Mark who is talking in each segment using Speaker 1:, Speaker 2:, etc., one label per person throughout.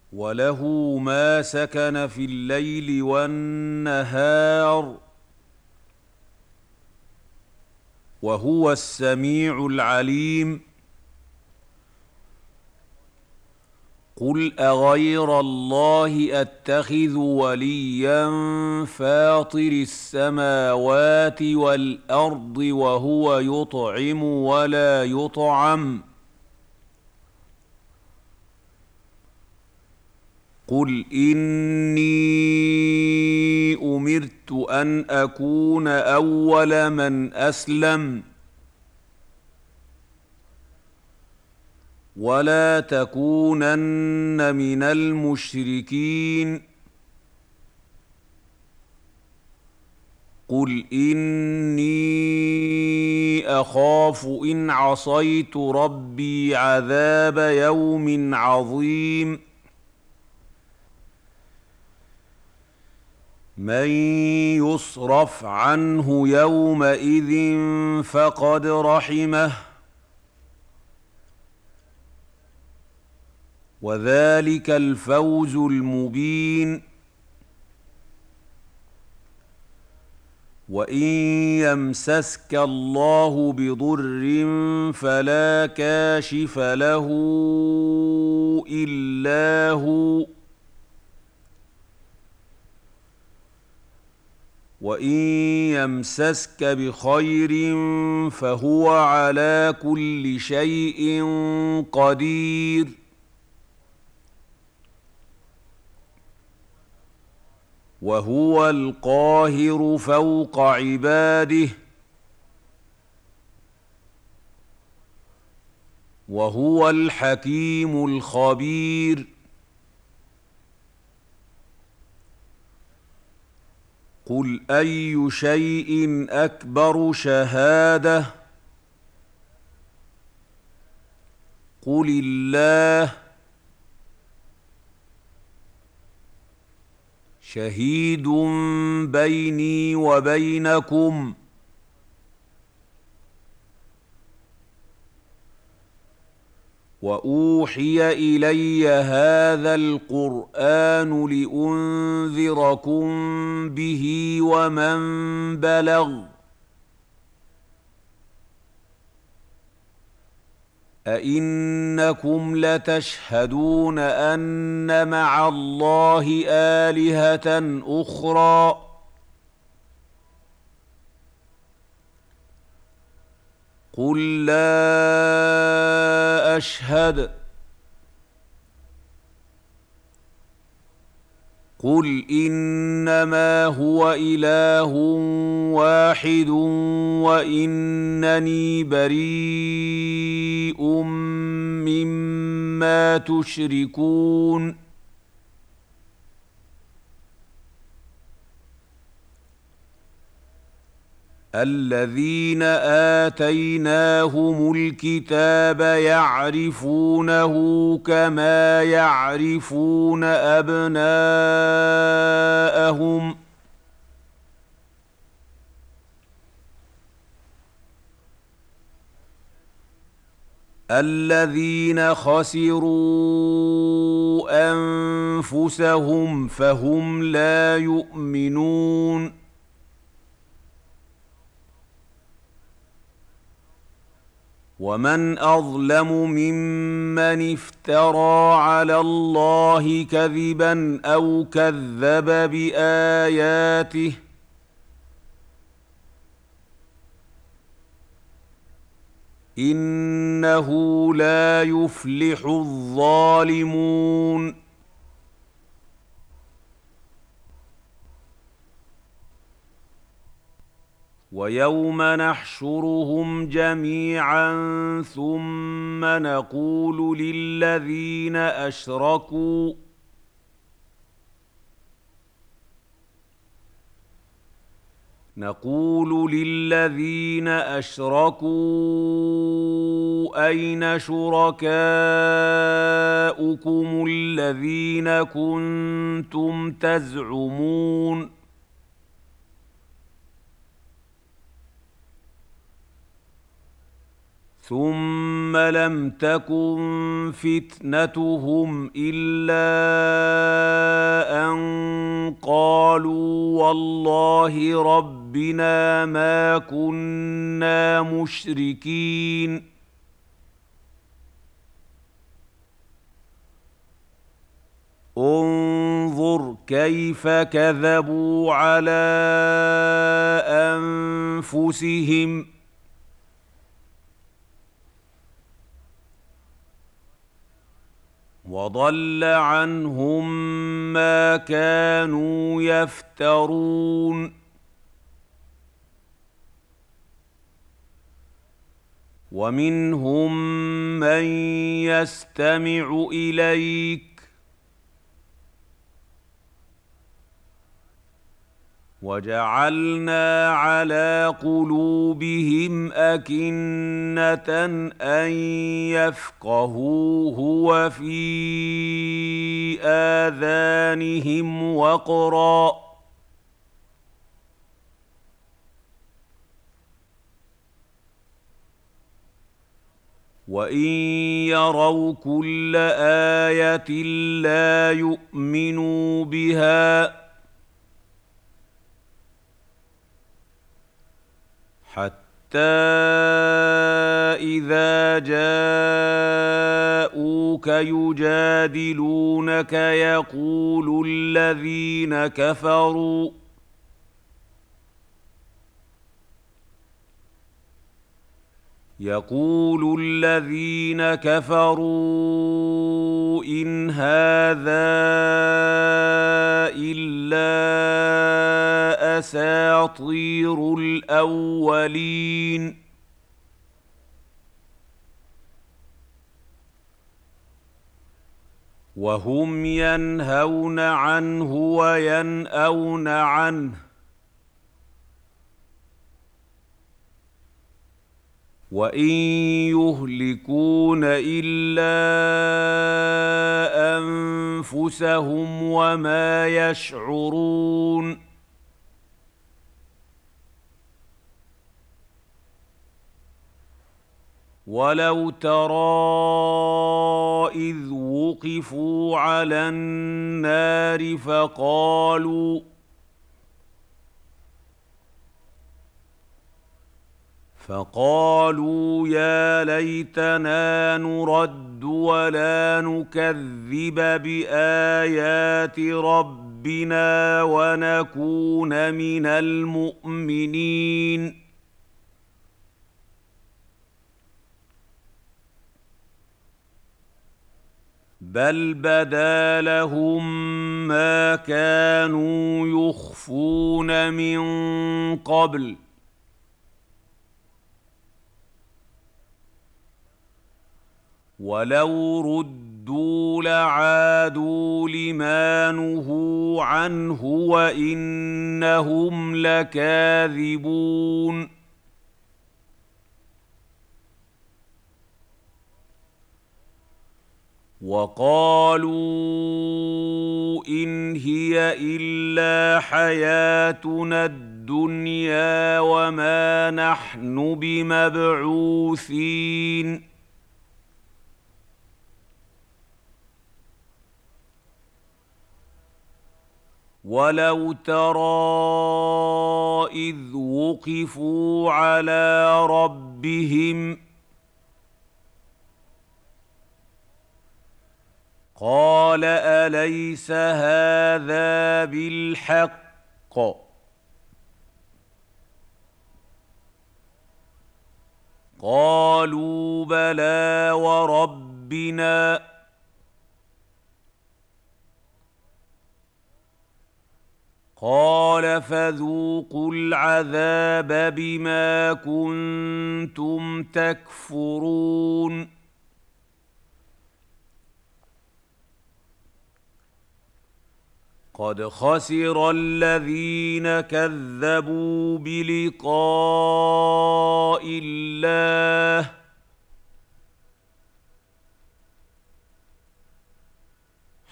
Speaker 1: وله ما سكن في الليل والنهار وهو السميع العليم. قل أغير الله أتخذ وليا فاطر السماوات والأرض وهو يطعم ولا يطعم. قل إني أمرت أن أكون أول من أسلم ولا تكونن من المشركين. قل إني أخاف إن عصيت ربي عذاب يوم عظيم. من يصرف عنه يومئذ فقد رحمه وذلك الفوز المبين. وإن يمسسك الله بضر فلا كاشف له إلا هو وإن يمسسك بخير فهو على كل شيء قدير. وهو القاهر فوق عباده وهو الحكيم الخبير. قل أي شيء أكبر شهادة قل الله شهيد بيني وبينكم وأوحي إلي هذا القرآن لأنذركم به ومن بلغ أئنكم لتشهدون أن مع الله آلهة أخرى قل لا أشهد قل إنما هو إله واحد وإنني بريء مما تشركون. الذين آتيناهم الكتاب يعرفونه كما يعرفون أبناءهم الذين خسروا أنفسهم فهم لا يؤمنون. ومن أظلم ممن افترى على الله كذبا أو كذب بآياته إنه لا يفلح الظالمون. ويوم نحشرهم جميعا ثم نقول للذين أشركوا أين شركاؤكم الذين كنتم تزعمون ثم لم تكن فتنتهم إلا أن قالوا والله ربنا ما كنا مشركين. انظر كيف كذبوا على أنفسهم وضل عنهم ما كانوا يفترون. ومنهم من يستمع إليك وجعلنا على قلوبهم أكنة أن يفقهوه وفي آذانهم وقرا وإن يروا كل آية لا يؤمنوا بها حتى إذا جاءوك يجادلونك يقول الذين كفروا إن هذا إلا أساطير الأولين. وهم ينهون عنه وينأون عنه وإن يهلكون إلا أنفسهم وما يشعرون. ولو ترى إذ وقفوا على النار فقالوا يا ليتنا نرد ولا نكذب بآيات ربنا ونكون من المؤمنين. بل بدا لهم ما كانوا يخفون من قبل ولو ردوا لعادوا لما نهوا عنه وإنهم لكاذبون. وقالوا إن هي إلا حياتنا الدنيا وما نحن بمبعوثين. ولو ترى إذ وقفوا على ربهم قال أليس هذا بالحق قالوا بلى وربنا قال فذوقوا العذاب بما كنتم تكفرون. قد خسر الذين كذبوا بلقاء الله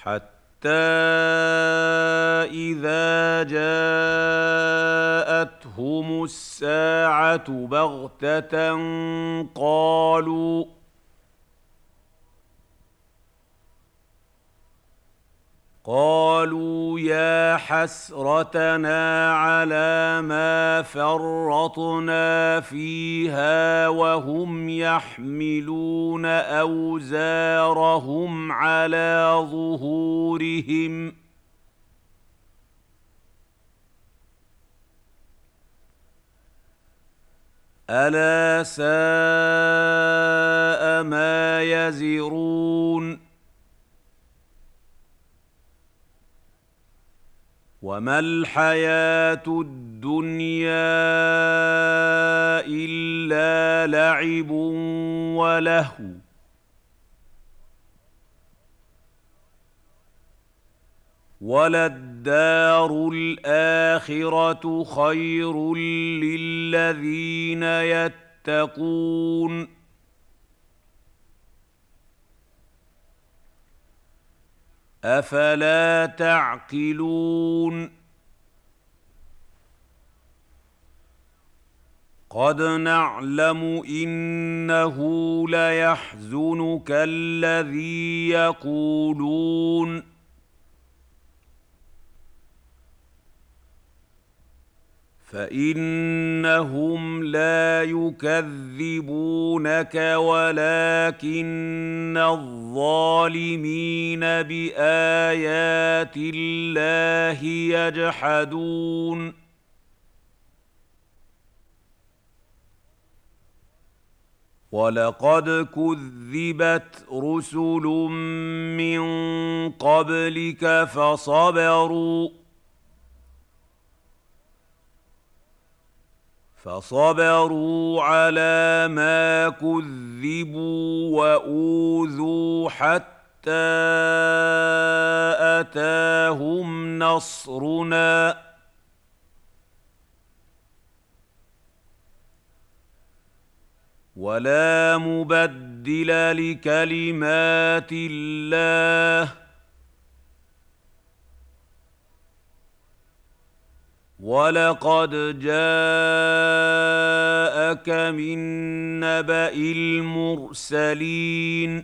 Speaker 1: حتى إذا جاءتهم أتتهم الساعة بغتة قالوا يا حسرتنا على ما فرطنا فيها وهم يحملون أوزارهم على ظهورهم ألا ساء ما يزرون وما الحياة الدنيا إلا لعب ولهو وللدار الآخرة خير للذين يتقون أفلا تعقلون قد نعلم إنه ليحزنك الذي يقولون فإنهم لا يكذبونك ولكن الظالمين بآيات الله يجحدون ولقد كذبت رسل من قبلك فصبروا على ما كذبوا وأوذوا حتى أتاهم نصرنا ولا مبدل لكلمات الله ولقد جاءك من نبأ المرسلين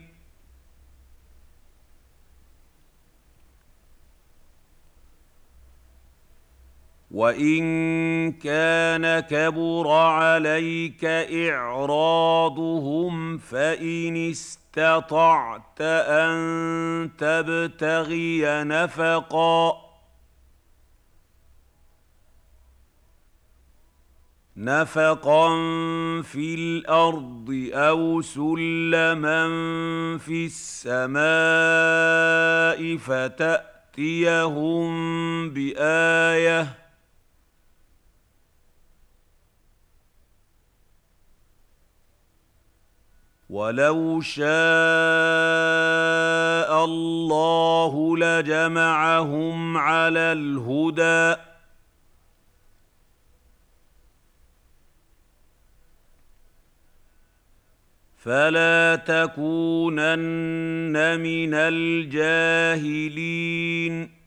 Speaker 1: وإن كان كبر عليك إعراضهم فإن استطعت أن تبتغي نفقا في الأرض أو سلما في السماء فتأتيهم بآية ولو شاء الله لجمعهم على الهدى فلا تكونن من الجاهلين